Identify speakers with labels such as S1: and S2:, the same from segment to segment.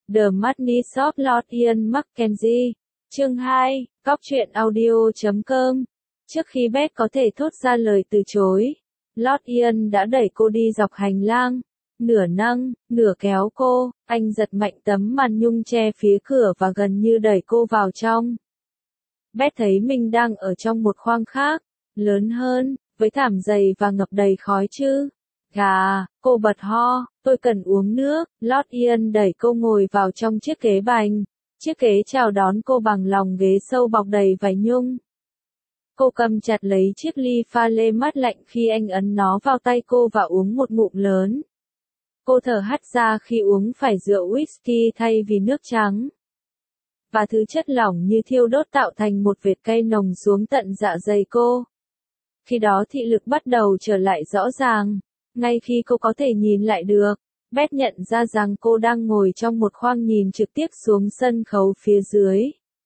S1: The Madness of Lord Ian Mackenzie. Chương 2, Cóc truyện audio.com. Trước khi Beth có thể thốt ra lời từ chối, Lord Ian đã đẩy cô đi dọc hành lang, nửa nâng, nửa kéo cô, anh giật mạnh tấm màn nhung che phía cửa và gần như đẩy cô vào trong. Beth thấy mình đang ở trong một khoang khác, lớn hơn, với thảm dày và ngập đầy khói chứ. Cô bật ho, tôi cần uống nước. Lord Ian đẩy cô ngồi vào trong chiếc ghế bành. Chiếc ghế chào đón cô bằng lòng ghế sâu bọc đầy vải nhung. Cô cầm chặt lấy chiếc ly pha lê mát lạnh khi anh ấn nó vào tay cô và uống một ngụm lớn. Cô thở hắt ra khi uống phải rượu whisky thay vì nước trắng. Và thứ chất lỏng như thiêu đốt tạo thành một vệt cay nồng xuống tận dạ dày cô. Khi đó thị lực bắt đầu trở lại rõ ràng. Ngay khi cô có thể nhìn lại được, Beth nhận ra rằng cô đang ngồi trong một khoang nhìn trực tiếp xuống sân khấu phía dưới.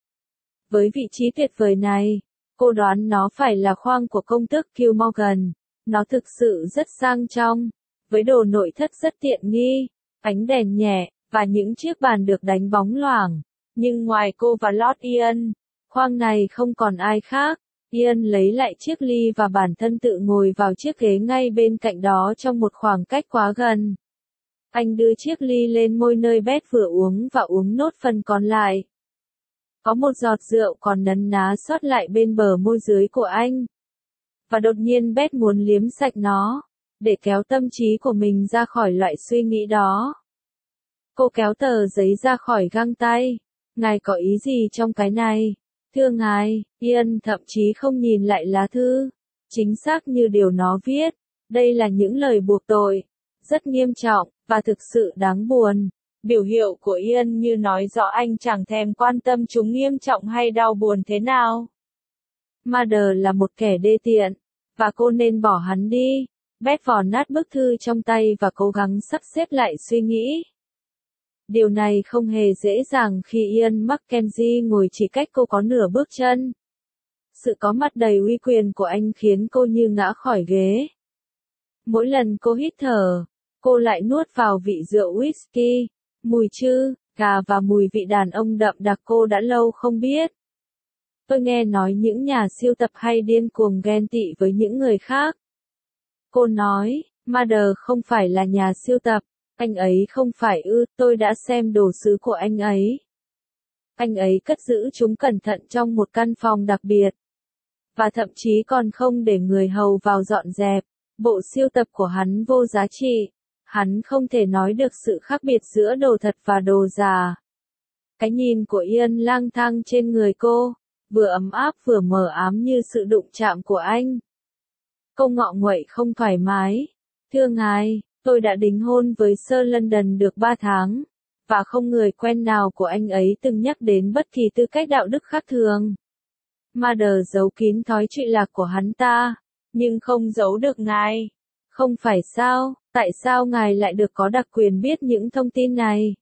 S1: Với vị trí tuyệt vời này, cô đoán nó phải là khoang của công tước Gilmorgan. Nó thực sự rất sang trọng, với đồ nội thất rất tiện nghi, ánh đèn nhẹ, và những chiếc bàn được đánh bóng loảng. Nhưng ngoài cô và Lord Ian, khoang này không còn ai khác. Ian lấy lại chiếc ly và bản thân tự ngồi vào chiếc ghế ngay bên cạnh đó trong một khoảng cách quá gần. Anh đưa chiếc ly lên môi nơi Beth vừa uống và uống nốt phần còn lại. Có một giọt rượu còn nấn ná sót lại bên bờ môi dưới của anh. Và đột nhiên Beth muốn liếm sạch nó, để kéo tâm trí của mình ra khỏi loại suy nghĩ đó. Cô kéo tờ giấy ra khỏi găng tay. Ngài có ý gì trong cái này? Thưa ngài, Ian thậm chí không nhìn lại lá thư. Chính xác như điều nó viết. Đây là những lời buộc tội. Rất nghiêm trọng, và thực sự đáng buồn. Biểu hiệu của Ian như nói rõ anh chẳng thèm quan tâm chúng nghiêm trọng hay đau buồn thế nào. Mother là một kẻ đê tiện, và cô nên bỏ hắn đi. Beth vò nát bức thư trong tay và cố gắng sắp xếp lại suy nghĩ. Điều này không hề dễ dàng khi Ian Mackenzie ngồi chỉ cách cô có nửa bước chân. Sự có mặt đầy uy quyền của anh khiến cô như ngã khỏi ghế. Mỗi lần cô hít thở, cô lại nuốt vào vị rượu whisky, mùi chư, gà và mùi vị đàn ông đậm đặc cô đã lâu không biết. Tôi nghe nói những nhà sưu tập hay điên cuồng ghen tị với những người khác. Cô nói, Mother không phải là nhà sưu tập. Anh ấy không phải tôi đã xem đồ sứ của anh ấy. Anh ấy cất giữ chúng cẩn thận trong một căn phòng đặc biệt. Và thậm chí còn không để người hầu vào dọn dẹp. Bộ sưu tập của hắn vô giá trị. Hắn không thể nói được sự khác biệt giữa đồ thật và đồ giả. Cái nhìn của Ian lang thang trên người cô, vừa ấm áp vừa mờ ám như sự đụng chạm của anh. Cô ngọ nguậy không thoải mái. Thưa ngài, tôi đã đính hôn với Sir London được 3 tháng, và không người quen nào của anh ấy từng nhắc đến bất kỳ tư cách đạo đức khác thường. Mother giấu kín thói trụy lạc của hắn ta, nhưng không giấu được ngài. Không phải sao, tại sao ngài lại được có đặc quyền biết những thông tin này?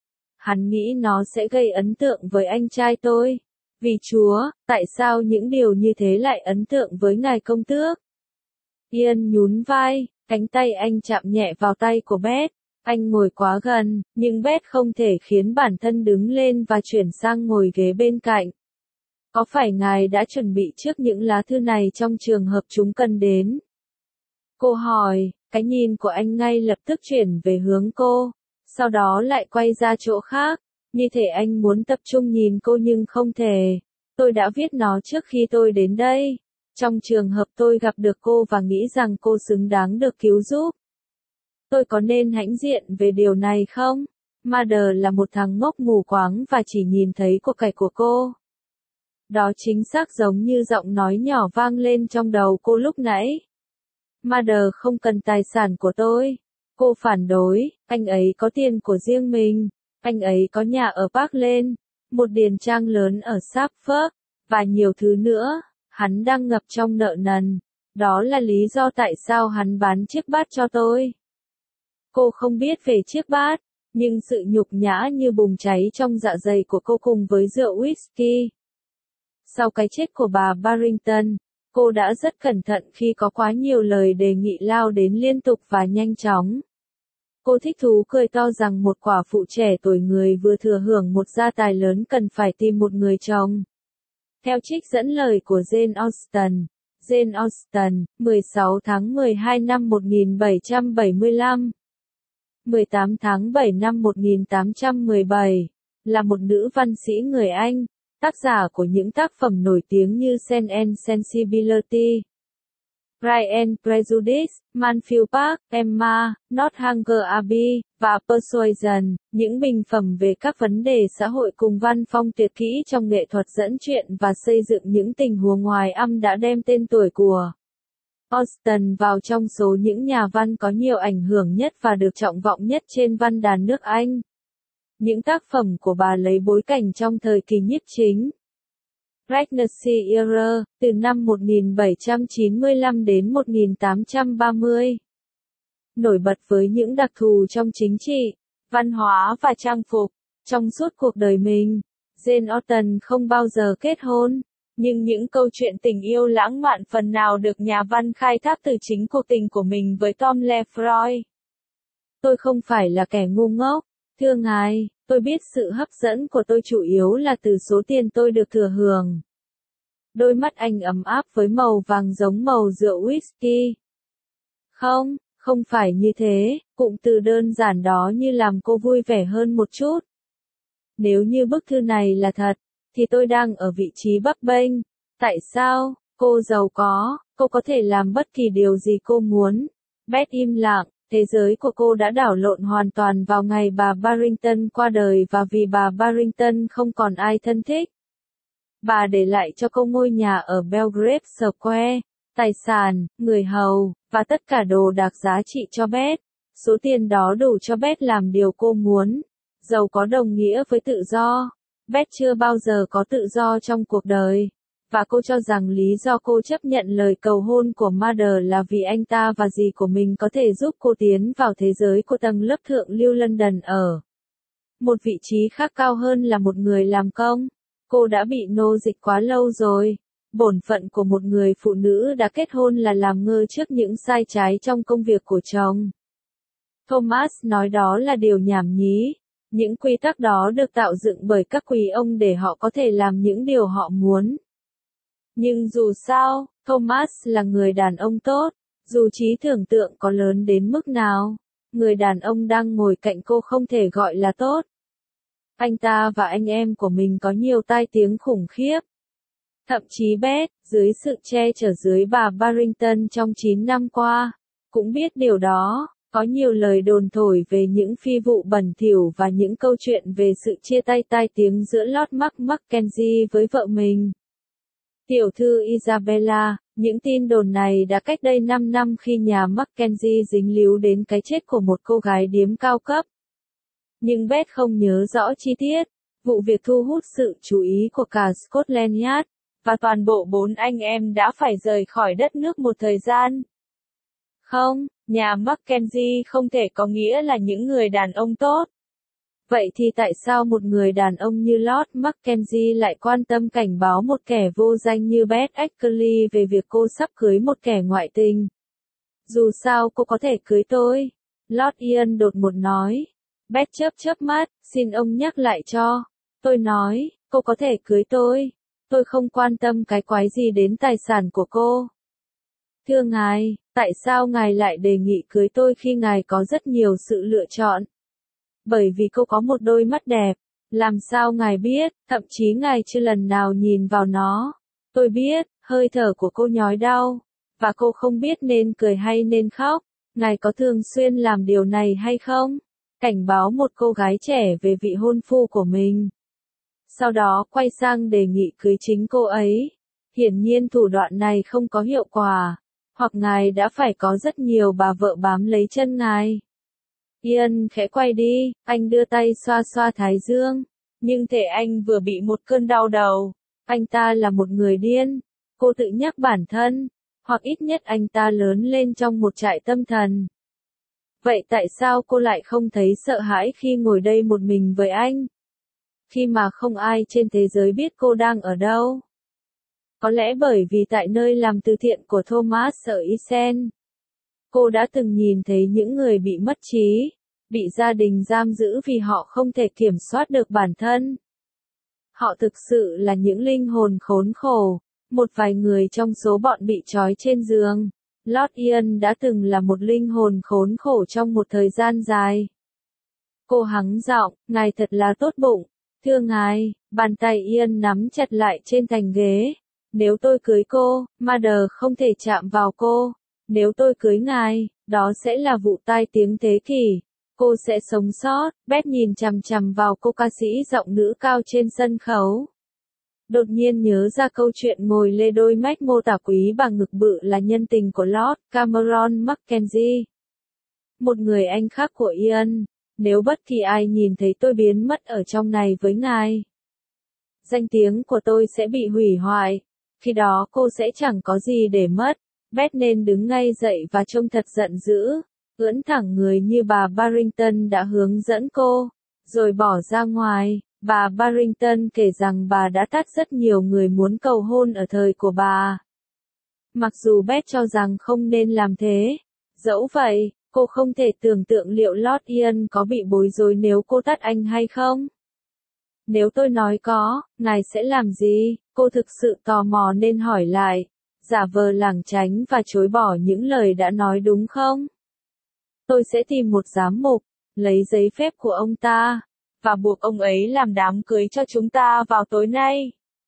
S1: Hắn nghĩ nó sẽ gây ấn tượng với anh trai tôi. Vì Chúa, tại sao những điều như thế lại ấn tượng với ngài công tước? Ian nhún vai. Cánh tay anh chạm nhẹ vào tay của Beth. Anh ngồi quá gần, nhưng Beth không thể khiến bản thân đứng lên và chuyển sang ngồi ghế bên cạnh. Có phải ngài đã chuẩn bị trước những lá thư này trong trường hợp chúng cần đến? Cô hỏi, cái nhìn của anh ngay lập tức chuyển về hướng cô, sau đó lại quay ra chỗ khác, như thể anh muốn tập trung nhìn cô nhưng không thể. Tôi đã viết nó trước khi tôi đến đây. Trong trường hợp tôi gặp được cô và nghĩ rằng cô xứng đáng được cứu giúp. Tôi có nên hãnh diện về điều này không? Mother là một thằng ngốc mù quáng và chỉ nhìn thấy cuộc cải của cô. Đó chính xác giống như giọng nói nhỏ vang lên trong đầu cô lúc nãy. Mother không cần tài sản của tôi. Cô phản đối, anh ấy có tiền của riêng mình. Anh ấy có nhà ở Parkland, một điền trang lớn ở Suffolk, và nhiều thứ nữa. Hắn đang ngập trong nợ nần. Đó là lý do tại sao hắn bán chiếc bát cho tôi. Cô không biết về chiếc bát, nhưng sự nhục nhã như bùng cháy trong dạ dày của cô cùng với rượu whisky. Sau cái chết của bà Barrington, cô đã rất cẩn thận khi có quá nhiều lời đề nghị lao đến liên tục và nhanh chóng. Cô thích thú cười to rằng một quả phụ trẻ tuổi người vừa thừa hưởng một gia tài lớn cần phải tìm một người chồng. Theo trích dẫn lời của Jane Austen. Jane Austen, 16 tháng 12 năm 1775. 18 tháng 7 năm 1817, là một nữ văn sĩ người Anh, tác giả của những tác phẩm nổi tiếng như Sense and Sensibility, Pride and Prejudice, Mansfield Park, Emma, Northanger Abbey, và Persuasion, những bình phẩm về các vấn đề xã hội cùng văn phong tuyệt kỹ trong nghệ thuật dẫn chuyện và xây dựng những tình huống ngoài âm đã đem tên tuổi của Austen vào trong số những nhà văn có nhiều ảnh hưởng nhất và được trọng vọng nhất trên văn đàn nước Anh. Những tác phẩm của bà lấy bối cảnh trong thời kỳ nhiếp chính Regency Era, từ năm 1795 đến 1830. Nổi bật với những đặc thù trong chính trị, văn hóa và trang phục. Trong suốt cuộc đời mình, Jane Austen không bao giờ kết hôn, nhưng những câu chuyện tình yêu lãng mạn phần nào được nhà văn khai thác từ chính cuộc tình của mình với Tom Lefroy. Tôi không phải là kẻ ngu ngốc, thưa ngài, tôi biết sự hấp dẫn của tôi chủ yếu là từ số tiền tôi được thừa hưởng. Đôi mắt anh ấm áp với màu vàng giống màu rượu whisky. Không, không phải như thế, cụm từ đơn giản đó như làm cô vui vẻ hơn một chút. Nếu như bức thư này là thật, thì tôi đang ở vị trí bấp bênh. Tại sao? Cô giàu cô có thể làm bất kỳ điều gì cô muốn. Beth im lặng, thế giới của cô đã đảo lộn hoàn toàn vào ngày bà Barrington qua đời và vì bà Barrington không còn ai thân thích. Bà để lại cho cô ngôi nhà ở Belgrave Square, tài sản, người hầu, và tất cả đồ đạc giá trị cho Beth. Số tiền đó đủ cho Beth làm điều cô muốn. Giàu có đồng nghĩa với tự do. Beth chưa bao giờ có tự do trong cuộc đời. Và cô cho rằng lý do cô chấp nhận lời cầu hôn của Mother là vì anh ta và dì của mình có thể giúp cô tiến vào thế giới của tầng lớp thượng lưu London ở một vị trí khác cao hơn là một người làm công. Cô đã bị nô dịch quá lâu rồi. Bổn phận của một người phụ nữ đã kết hôn là làm ngơ trước những sai trái trong công việc của chồng. Thomas nói đó là điều nhảm nhí. Những quy tắc đó được tạo dựng bởi các quý ông để họ có thể làm những điều họ muốn. Nhưng dù sao, Thomas là người đàn ông tốt, dù trí tưởng tượng có lớn đến mức nào, người đàn ông đang ngồi cạnh cô không thể gọi là tốt. Anh ta và anh em của mình có nhiều tai tiếng khủng khiếp. Thậm chí Beth, dưới sự che chở dưới bà Barrington trong 9 năm qua, cũng biết điều đó. Có nhiều lời đồn thổi về những phi vụ bẩn thỉu và những câu chuyện về sự chia tay tai tiếng giữa Lord Mackenzie với vợ mình. Tiểu thư Isabella, những tin đồn này đã cách đây 5 năm khi nhà Mackenzie dính líu đến cái chết của một cô gái điếm cao cấp. Nhưng Beth không nhớ rõ chi tiết. Vụ việc thu hút sự chú ý của cả Scotland Yard, và toàn bộ 4 anh em đã phải rời khỏi đất nước một thời gian. Không, nhà Mackenzie không thể có nghĩa là những người đàn ông tốt. Vậy thì tại sao một người đàn ông như Lord Mackenzie lại quan tâm cảnh báo một kẻ vô danh như Beth Ashley về việc cô sắp cưới một kẻ ngoại tình? Dù sao cô có thể cưới tôi. Lord Ian đột ngột nói. Beth chớp mắt, xin ông nhắc lại cho. Tôi nói, cô có thể cưới tôi. Tôi không quan tâm cái quái gì đến tài sản của cô. Thưa ngài, tại sao ngài lại đề nghị cưới tôi khi ngài có rất nhiều sự lựa chọn? Bởi vì cô có một đôi mắt đẹp. Làm sao ngài biết, thậm chí ngài chưa lần nào nhìn vào nó. Tôi biết, hơi thở của cô nhói đau. Và cô không biết nên cười hay nên khóc. Ngài có thường xuyên làm điều này hay không? Cảnh báo một cô gái trẻ về vị hôn phu của mình. Sau đó quay sang đề nghị cưới chính cô ấy. Hiển nhiên thủ đoạn này không có hiệu quả. Hoặc ngài đã phải có rất nhiều bà vợ bám lấy chân ngài. Ian khẽ quay đi, anh đưa tay xoa xoa thái dương. Nhưng thể anh vừa bị một cơn đau đầu. Anh ta là một người điên. Cô tự nhắc bản thân. Hoặc ít nhất anh ta lớn lên trong một trại tâm thần. Vậy tại sao cô lại không thấy sợ hãi khi ngồi đây một mình với anh? Khi mà không ai trên thế giới biết cô đang ở đâu? Có lẽ bởi vì tại nơi làm từ thiện của Thomas ở Isen, cô đã từng nhìn thấy những người bị mất trí. bị gia đình giam giữ vì họ không thể kiểm soát được bản thân. Họ thực sự là những linh hồn khốn khổ. Một vài người trong số bọn bị trói trên giường. Lord Ian đã từng là một linh hồn khốn khổ trong một thời gian dài. Cô hắng giọng, ngài thật là tốt bụng. Thưa ngài, bàn tay Ian nắm chặt lại trên thành ghế. Nếu tôi cưới cô, Mother không thể chạm vào cô. Nếu tôi cưới ngài, đó sẽ là vụ tai tiếng thế kỷ. Cô sẽ sống sót. Beth nhìn chằm chằm vào cô ca sĩ giọng nữ cao trên sân khấu. Đột nhiên nhớ ra câu chuyện ngồi lê đôi mách mô tả quý bà ngực bự là nhân tình của Lord Cameron Mackenzie. Một người anh khác của Ian. Nếu bất kỳ ai nhìn thấy tôi biến mất ở trong này với ngài, danh tiếng của tôi sẽ bị hủy hoại. Khi đó cô sẽ chẳng có gì để mất. Beth nên đứng ngay dậy và trông thật giận dữ. Ưỡn thẳng người như bà Barrington đã hướng dẫn cô. Rồi bỏ ra ngoài. Bà Barrington kể rằng bà đã tát rất nhiều người muốn cầu hôn ở thời của bà. Mặc dù Beth cho rằng không nên làm thế. Dẫu vậy, cô không thể tưởng tượng liệu Lord Ian có bị bối rối nếu cô tát anh hay không. Nếu tôi nói có, ngài sẽ làm gì? Cô thực sự tò mò nên hỏi lại. Giả vờ lảng tránh và chối bỏ những lời đã nói đúng không? Tôi sẽ tìm một giám mục, lấy giấy phép của ông ta, và buộc ông ấy làm đám cưới cho chúng ta vào tối nay.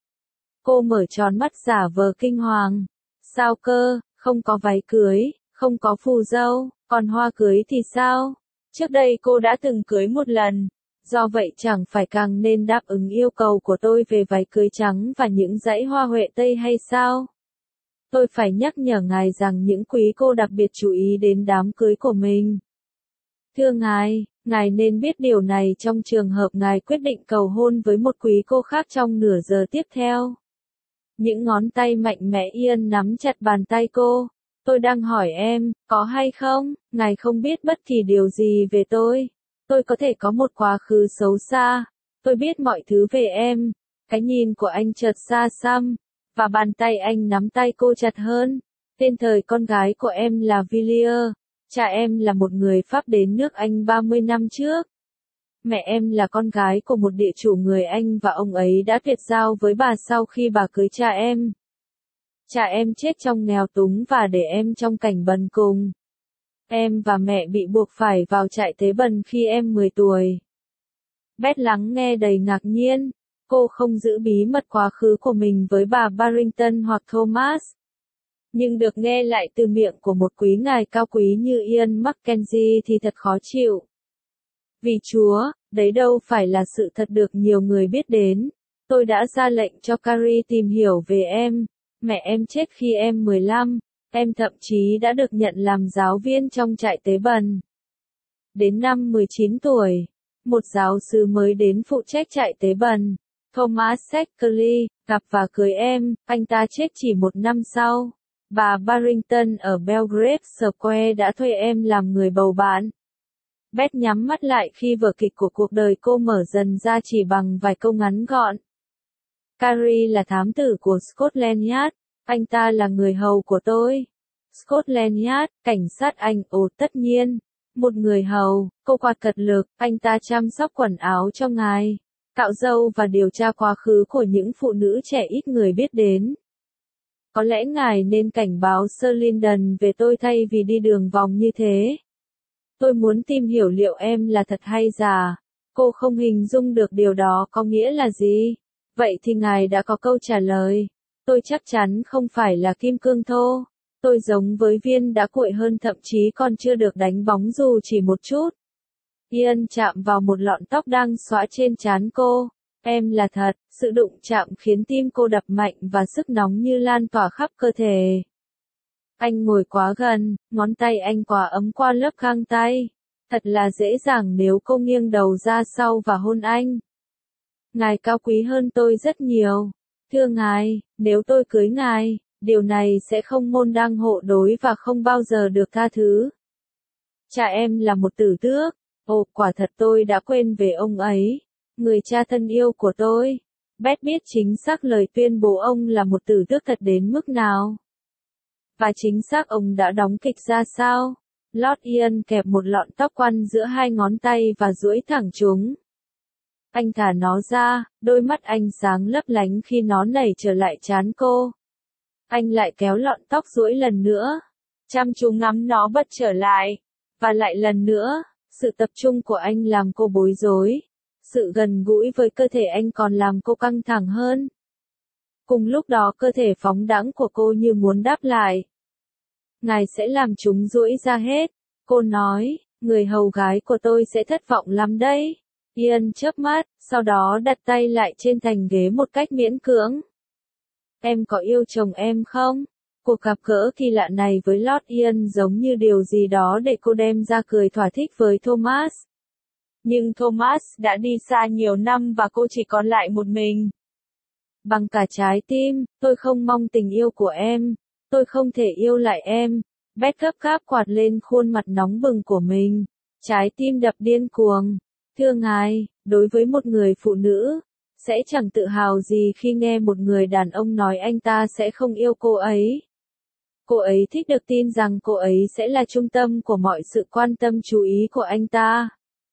S1: Cô mở tròn mắt giả vờ kinh hoàng. Sao cơ, không có váy cưới, không có phù dâu, còn hoa cưới thì sao? Trước đây cô đã từng cưới một lần. Do vậy chẳng phải càng nên đáp ứng yêu cầu của tôi về váy cưới trắng và những dãy hoa huệ tây hay sao? Tôi phải nhắc nhở ngài rằng những quý cô đặc biệt chú ý đến đám cưới của mình. Thưa ngài nên biết điều này trong trường hợp ngài quyết định cầu hôn với một quý cô khác trong nửa giờ tiếp theo. Những ngón tay mạnh mẽ Ian nắm chặt bàn tay cô. Tôi đang hỏi em, có hay không? Ngài không biết bất kỳ điều gì về tôi. Tôi có thể có một quá khứ xấu xa. Tôi biết mọi thứ về em. Cái nhìn của anh chợt xa xăm. Và bàn tay anh nắm tay cô chặt hơn. Tên thời con gái của em là Villiers. Cha em là một người Pháp đến nước Anh 30 năm trước. Mẹ em là con gái của một địa chủ người Anh và ông ấy đã tuyệt giao với bà sau khi bà cưới cha em. Cha em chết trong nghèo túng và để em trong cảnh bần cùng. Em và mẹ bị buộc phải vào trại tế bần khi em 10 tuổi. Beth lắng nghe đầy ngạc nhiên. Cô không giữ bí mật quá khứ của mình với bà Barrington hoặc Thomas. Nhưng được nghe lại từ miệng của một quý ngài cao quý như Ian Mackenzie thì thật khó chịu. Vì Chúa, đấy đâu phải là sự thật được nhiều người biết đến. Tôi đã ra lệnh cho Carrie tìm hiểu về em. Mẹ em chết khi em 15. Em thậm chí đã được nhận làm giáo viên trong trại tế bần. Đến năm 19 tuổi, một giáo sư mới đến phụ trách trại tế bần, Thomas Seckley, gặp và cưới em. Anh ta chết chỉ một năm sau. Bà Barrington ở Belgrave Square đã thuê em làm người bầu bạn. Beth nhắm mắt lại khi vở kịch của cuộc đời cô mở dần ra chỉ bằng vài câu ngắn gọn. Carrie là thám tử của Scotland Yard. Anh ta là người hầu của tôi. Scotland Yard, cảnh sát Anh. Ồ tất nhiên. Một người hầu, cô quạt cật lực. Anh ta chăm sóc quần áo cho ngài, cạo râu và điều tra quá khứ của những phụ nữ trẻ ít người biết đến. Có lẽ ngài nên cảnh báo Sir Lyndon về tôi thay vì đi đường vòng như thế. Tôi muốn tìm hiểu liệu em là thật hay giả. Cô không hình dung được điều đó có nghĩa là gì. Vậy thì ngài đã có câu trả lời. Tôi chắc chắn không phải là kim cương thô. Tôi giống với viên đá cuội hơn, thậm chí còn chưa được đánh bóng dù chỉ một chút. Ian chạm vào một lọn tóc đang xõa trên trán cô. Em là thật. Sự đụng chạm khiến tim cô đập mạnh và sức nóng như lan tỏa khắp cơ thể. Anh ngồi quá gần, ngón tay anh quá ấm qua lớp găng tay. Thật là dễ dàng nếu cô nghiêng đầu ra sau và hôn anh. Ngài cao quý hơn tôi rất nhiều. Thưa ngài, nếu tôi cưới ngài, điều này sẽ không môn đăng hộ đối và không bao giờ được tha thứ. Cha em là một tử tước. Ồ, quả thật tôi đã quên về ông ấy. Người cha thân yêu của tôi. Beth biết chính xác lời tuyên bố ông là một tử tước thật đến mức nào. Và chính xác ông đã đóng kịch ra sao. Lord Ian kẹp một lọn tóc quăn giữa hai ngón tay và duỗi thẳng chúng. Anh thả nó ra, đôi mắt anh sáng lấp lánh khi nó nảy trở lại trán cô. Anh lại kéo lọn tóc duỗi lần nữa, chăm chú ngắm nó bật trở lại, và lại lần nữa. Sự tập trung của anh làm cô bối rối. Sự gần gũi với cơ thể anh còn làm cô căng thẳng hơn. Cùng lúc đó cơ thể phóng đãng của cô như muốn đáp lại. Ngài sẽ làm chúng duỗi ra hết. Cô nói, người hầu gái của tôi sẽ thất vọng lắm đấy. Ian chớp mắt, sau đó đặt tay lại trên thành ghế một cách miễn cưỡng. Em có yêu chồng em không? Cuộc gặp gỡ kỳ lạ này với Lord Ian giống như điều gì đó để cô đem ra cười thỏa thích với Thomas. Nhưng Thomas đã đi xa nhiều năm và cô chỉ còn lại một mình. Bằng cả trái tim, tôi không mong tình yêu của em. Tôi không thể yêu lại em. Beth gấp gáp quạt lên khuôn mặt nóng bừng của mình. Trái tim đập điên cuồng. Thưa ngài, đối với một người phụ nữ, sẽ chẳng tự hào gì khi nghe một người đàn ông nói anh ta sẽ không yêu cô ấy. Cô ấy thích được tin rằng cô ấy sẽ là trung tâm của mọi sự quan tâm chú ý của anh ta.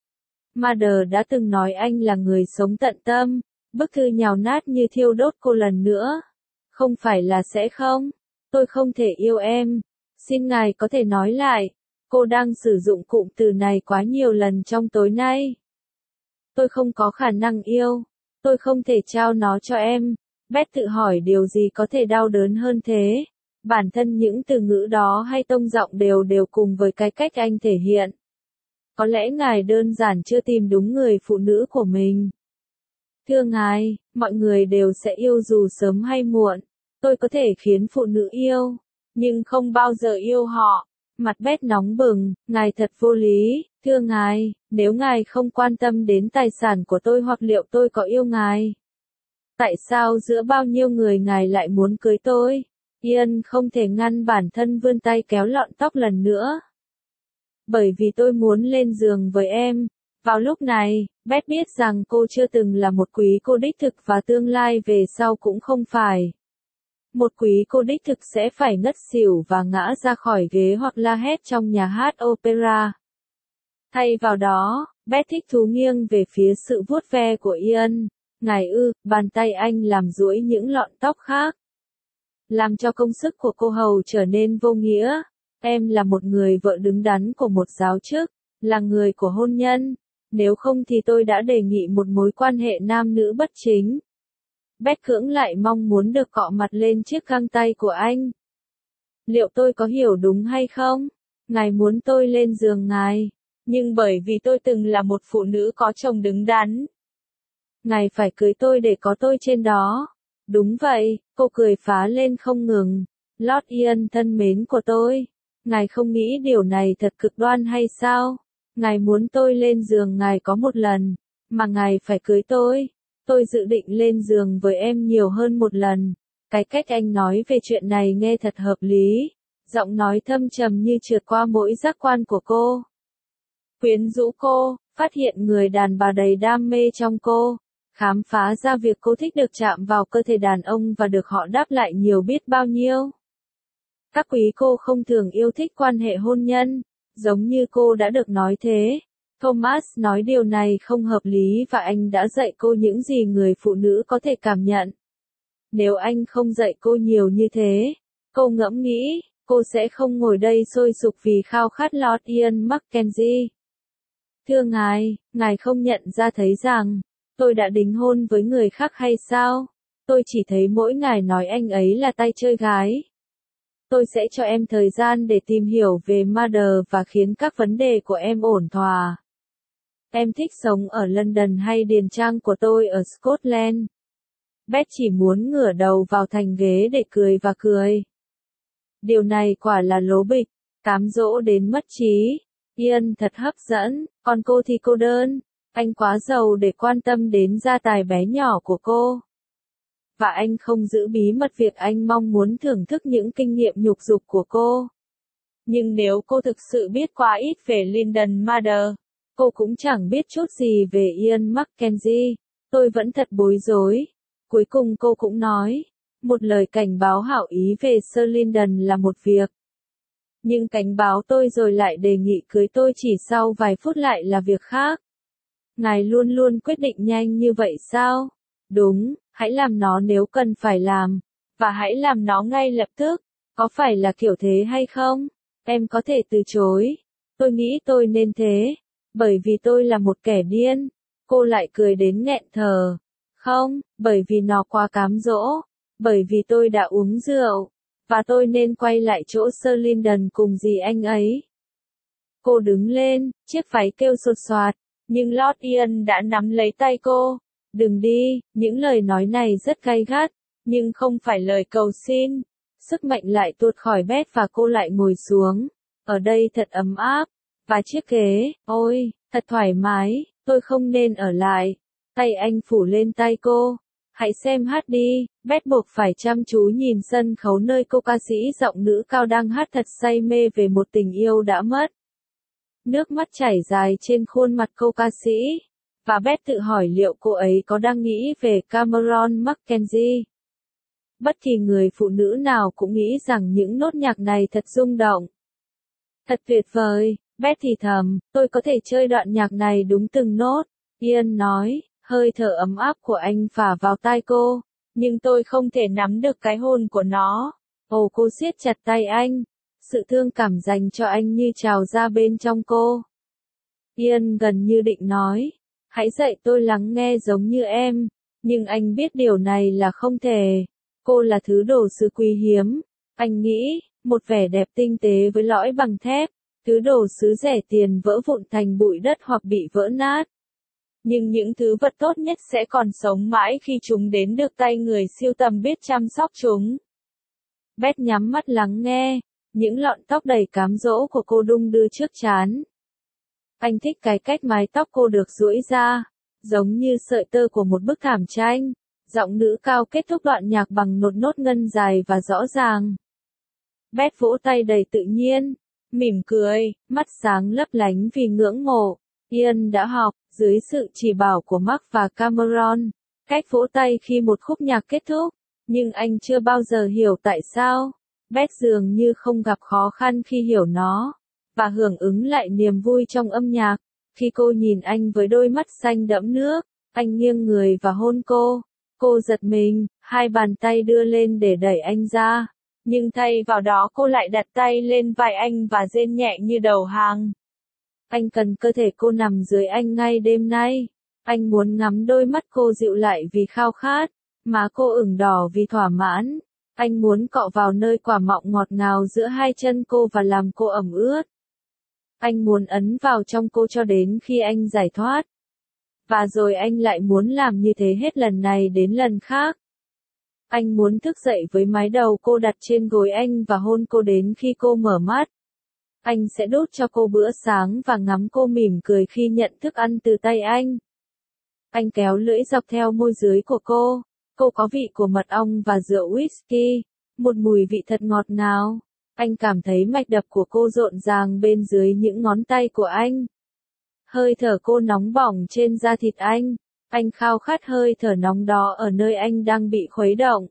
S1: Mother đã từng nói anh là người sống tận tâm. Bức thư nhào nát như thiêu đốt cô lần nữa. Không phải là sẽ không. Tôi không thể yêu em. Xin ngài có thể nói lại. Cô đang sử dụng cụm từ này quá nhiều lần trong tối nay. Tôi không có khả năng yêu. Tôi không thể trao nó cho em. Beth tự hỏi điều gì có thể đau đớn hơn thế. Bản thân những từ ngữ đó hay tông giọng đều cùng với cái cách anh thể hiện. Có lẽ ngài đơn giản chưa tìm đúng người phụ nữ của mình. Thưa ngài, mọi người đều sẽ yêu dù sớm hay muộn. Tôi có thể khiến phụ nữ yêu, nhưng không bao giờ yêu họ. Mặt Beth nóng bừng, ngài thật vô lý. Thưa ngài, nếu ngài không quan tâm đến tài sản của tôi hoặc liệu tôi có yêu ngài? Tại sao giữa bao nhiêu người ngài lại muốn cưới tôi? Ian không thể ngăn bản thân vươn tay kéo lọn tóc lần nữa. Bởi vì tôi muốn lên giường với em. Vào lúc này, Beth biết rằng cô chưa từng là một quý cô đích thực và tương lai về sau cũng không phải. Một quý cô đích thực sẽ phải ngất xỉu và ngã ra khỏi ghế hoặc la hét trong nhà hát opera. Thay vào đó, Beth thích thú nghiêng về phía sự vuốt ve của Ian. Ngài bàn tay anh làm duỗi những lọn tóc khác. Làm cho công sức của cô hầu trở nên vô nghĩa. Em là một người vợ đứng đắn của một giáo chức, là người của hôn nhân. Nếu không thì tôi đã đề nghị một mối quan hệ nam nữ bất chính. Beth cưỡng lại mong muốn được cọ mặt lên chiếc găng tay của anh. Liệu tôi có hiểu đúng hay không? Ngài muốn tôi lên giường ngài. Nhưng bởi vì tôi từng là một phụ nữ có chồng đứng đắn. Ngài phải cưới tôi để có tôi trên đó. Đúng vậy, cô cười phá lên không ngừng. Lord Ian thân mến của tôi. Ngài không nghĩ điều này thật cực đoan hay sao? Ngài muốn tôi lên giường ngài có một lần, mà ngài phải cưới tôi. Tôi dự định lên giường với em nhiều hơn một lần. Cái cách anh nói về chuyện này nghe thật hợp lý. Giọng nói thâm trầm như trượt qua mỗi giác quan của cô. Quyến rũ cô, phát hiện người đàn bà đầy đam mê trong cô. Khám phá ra việc cô thích được chạm vào cơ thể đàn ông và được họ đáp lại nhiều biết bao nhiêu. Các quý cô không thường yêu thích quan hệ hôn nhân, giống như cô đã được nói thế. Thomas nói điều này không hợp lý và anh đã dạy cô những gì người phụ nữ có thể cảm nhận. Nếu anh không dạy cô nhiều như thế, cô ngẫm nghĩ, cô sẽ không ngồi đây sôi sục vì khao khát Lord Ian Mackenzie. Thưa ngài không nhận ra thấy rằng, tôi đã đính hôn với người khác hay sao? Tôi chỉ thấy mỗi ngày nói anh ấy là tay chơi gái. Tôi sẽ cho em thời gian để tìm hiểu về Mother và khiến các vấn đề của em ổn thỏa. Em thích sống ở London hay điền trang của tôi ở Scotland? Beth chỉ muốn ngửa đầu vào thành ghế để cười và cười. Điều này quả là lố bịch, cám dỗ đến mất trí. Ian thật hấp dẫn, còn cô thì cô đơn. Anh quá giàu để quan tâm đến gia tài bé nhỏ của cô. Và anh không giữ bí mật việc anh mong muốn thưởng thức những kinh nghiệm nhục dục của cô. Nhưng nếu cô thực sự biết quá ít về Lyndon Mother, cô cũng chẳng biết chút gì về Ian Mackenzie. Tôi vẫn thật bối rối. Cuối cùng cô cũng nói, một lời cảnh báo hảo ý về Sir Lyndon là một việc. Nhưng cảnh báo tôi rồi lại đề nghị cưới tôi chỉ sau vài phút lại là việc khác. Ngài luôn luôn quyết định nhanh như vậy sao? Đúng, hãy làm nó nếu cần phải làm. Và hãy làm nó ngay lập tức. Có phải là kiểu thế hay không? Em có thể từ chối. Tôi nghĩ tôi nên thế. Bởi vì tôi là một kẻ điên. Cô lại cười đến nghẹn thở. Không, bởi vì nó quá cám dỗ. Bởi vì tôi đã uống rượu. Và tôi nên quay lại chỗ Sir Lyndon cùng dì anh ấy. Cô đứng lên, chiếc váy kêu sột soạt. Nhưng Lord Ian đã nắm lấy tay cô. Đừng đi, những lời nói này rất gay gắt. Nhưng không phải lời cầu xin. Sức mạnh lại tuột khỏi Beth và cô lại ngồi xuống. Ở đây thật ấm áp. Và chiếc ghế, ôi, thật thoải mái, tôi không nên ở lại. Tay anh phủ lên tay cô. Hãy xem hát đi. Beth buộc phải chăm chú nhìn sân khấu nơi cô ca sĩ giọng nữ cao đang hát thật say mê về một tình yêu đã mất. Nước mắt chảy dài trên khuôn mặt cô ca sĩ. Và Beth tự hỏi liệu cô ấy có đang nghĩ về Cameron Mackenzie. Bất kỳ người phụ nữ nào cũng nghĩ rằng những nốt nhạc này thật rung động. Thật tuyệt vời, Beth thì thầm, tôi có thể chơi đoạn nhạc này đúng từng nốt. Ian nói, hơi thở ấm áp của anh phả vào tai cô. Nhưng tôi không thể nắm được cái hôn của nó. Ồ, cô siết chặt tay anh. Sự thương cảm dành cho anh như trào ra bên trong cô. Ian gần như định nói, hãy dạy tôi lắng nghe giống như em. Nhưng anh biết điều này là không thể. Cô là thứ đồ sứ quý hiếm. Anh nghĩ, một vẻ đẹp tinh tế với lõi bằng thép. Thứ đồ sứ rẻ tiền vỡ vụn thành bụi đất hoặc bị vỡ nát. Nhưng những thứ vật tốt nhất sẽ còn sống mãi khi chúng đến được tay người sưu tầm biết chăm sóc chúng. Beth nhắm mắt lắng nghe. Những lọn tóc đầy cám dỗ của cô đung đưa trước trán. Anh thích cái cách mái tóc cô được duỗi ra, giống như sợi tơ của một bức thảm tranh. Giọng nữ cao kết thúc đoạn nhạc bằng một nốt ngân dài và rõ ràng. Beth vỗ tay đầy tự nhiên, mỉm cười, mắt sáng lấp lánh vì ngưỡng mộ. Ian đã học, dưới sự chỉ bảo của Mark và Cameron, cách vỗ tay khi một khúc nhạc kết thúc. Nhưng anh chưa bao giờ hiểu tại sao. Beth dường như không gặp khó khăn khi hiểu nó, và hưởng ứng lại niềm vui trong âm nhạc. Khi cô nhìn anh với đôi mắt xanh đẫm nước, anh nghiêng người và hôn cô. Cô giật mình, hai bàn tay đưa lên để đẩy anh ra. Nhưng thay vào đó cô lại đặt tay lên vai anh và rên nhẹ như đầu hàng. Anh cần cơ thể cô nằm dưới anh ngay đêm nay. Anh muốn ngắm đôi mắt cô dịu lại vì khao khát, má cô ửng đỏ vì thỏa mãn. Anh muốn cọ vào nơi quả mọng ngọt ngào giữa hai chân cô và làm cô ẩm ướt. Anh muốn ấn vào trong cô cho đến khi anh giải thoát. Và rồi anh lại muốn làm như thế hết lần này đến lần khác. Anh muốn thức dậy với mái đầu cô đặt trên gối anh và hôn cô đến khi cô mở mắt. Anh sẽ đút cho cô bữa sáng và ngắm cô mỉm cười khi nhận thức ăn từ tay anh. Anh kéo lưỡi dọc theo môi dưới của cô. Cô có vị của mật ong và rượu whisky, một mùi vị thật ngọt ngào. Anh cảm thấy mạch đập của cô rộn ràng bên dưới những ngón tay của anh. Hơi thở cô nóng bỏng trên da thịt anh. Anh khao khát hơi thở nóng đó ở nơi anh đang bị khuấy động.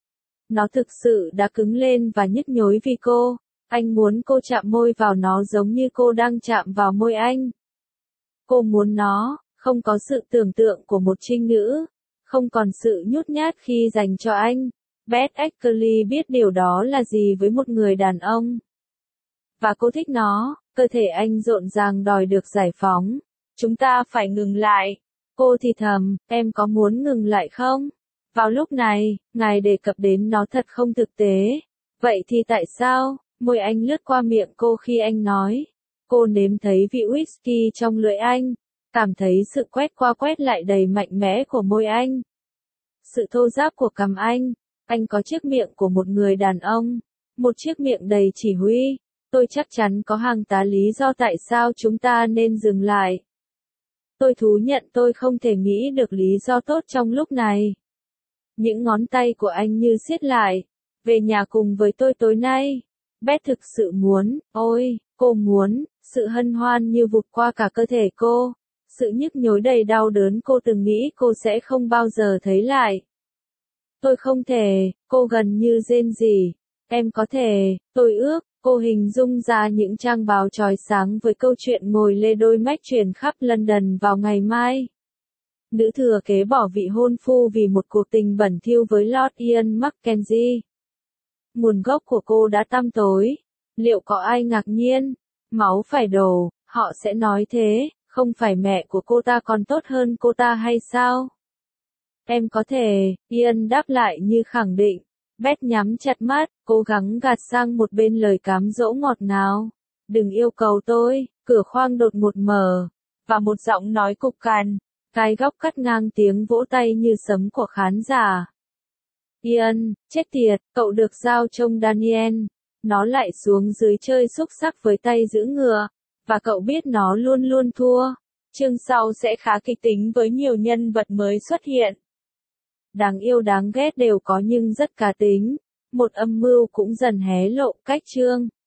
S1: Nó thực sự đã cứng lên và nhức nhối vì cô. Anh muốn cô chạm môi vào nó giống như cô đang chạm vào môi anh. Cô muốn nó, không có sự tưởng tượng của một trinh nữ. Không còn sự nhút nhát khi dành cho anh. Beth Eckerly biết điều đó là gì với một người đàn ông. Và cô thích nó, cơ thể anh rộn ràng đòi được giải phóng. Chúng ta phải ngừng lại. Cô thì thầm, em có muốn ngừng lại không? Vào lúc này, ngài đề cập đến nó thật không thực tế. Vậy thì tại sao? Môi anh lướt qua miệng cô khi anh nói. Cô nếm thấy vị whisky trong lưỡi anh. Cảm thấy sự quét qua quét lại đầy mạnh mẽ của môi anh. Sự thô ráp của cằm anh. Anh có chiếc miệng của một người đàn ông. Một chiếc miệng đầy chỉ huy. Tôi chắc chắn có hàng tá lý do tại sao chúng ta nên dừng lại. Tôi thú nhận tôi không thể nghĩ được lý do tốt trong lúc này. Những ngón tay của anh như siết lại. Về nhà cùng với tôi tối nay. Beth thực sự muốn, ôi, cô muốn, sự hân hoan như vụt qua cả cơ thể cô. Sự nhức nhối đầy đau đớn cô từng nghĩ cô sẽ không bao giờ thấy lại. Tôi không thể, cô gần như rên rỉ. Em có thể, tôi ước, Cô hình dung ra những trang báo chói sáng với câu chuyện ngồi lê đôi mách truyền khắp London vào ngày mai. Nữ thừa kế bỏ vị hôn phu vì một cuộc tình bẩn thỉu với Lord Ian Mackenzie. Nguồn gốc của cô đã tăm tối. Liệu có ai ngạc nhiên? Máu phải đổ, họ sẽ nói thế, không phải mẹ của cô ta còn tốt hơn cô ta hay sao? Em có thể, Ian đáp lại như khẳng định. Beth nhắm chặt mắt, cố gắng gạt sang một bên lời cám dỗ ngọt ngào. Đừng yêu cầu tôi, cửa khoang đột ngột mở. Và một giọng nói cục cằn, cái góc cắt ngang tiếng vỗ tay như sấm của khán giả. Ian, chết tiệt, cậu được giao trông Daniel. Nó lại xuống dưới chơi xúc xắc với tay giữ ngựa. Và cậu biết nó luôn luôn thua. Chương sau sẽ khá kịch tính với nhiều nhân vật mới xuất hiện. Đáng yêu đáng ghét đều có nhưng rất cá tính. Một âm mưu cũng dần hé lộ cách chương.